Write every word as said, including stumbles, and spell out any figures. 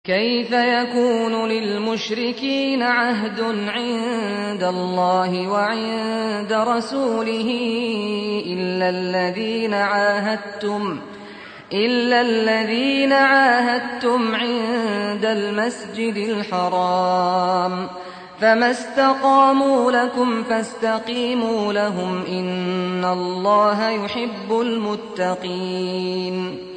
كيف يكون للمشركين عهد عند الله وعند رسوله إلا الذين عاهدتم إلا الذين عاهدتم عند المسجد الحرام فما استقاموا لكم فاستقيموا لهم إن الله يحب المتقين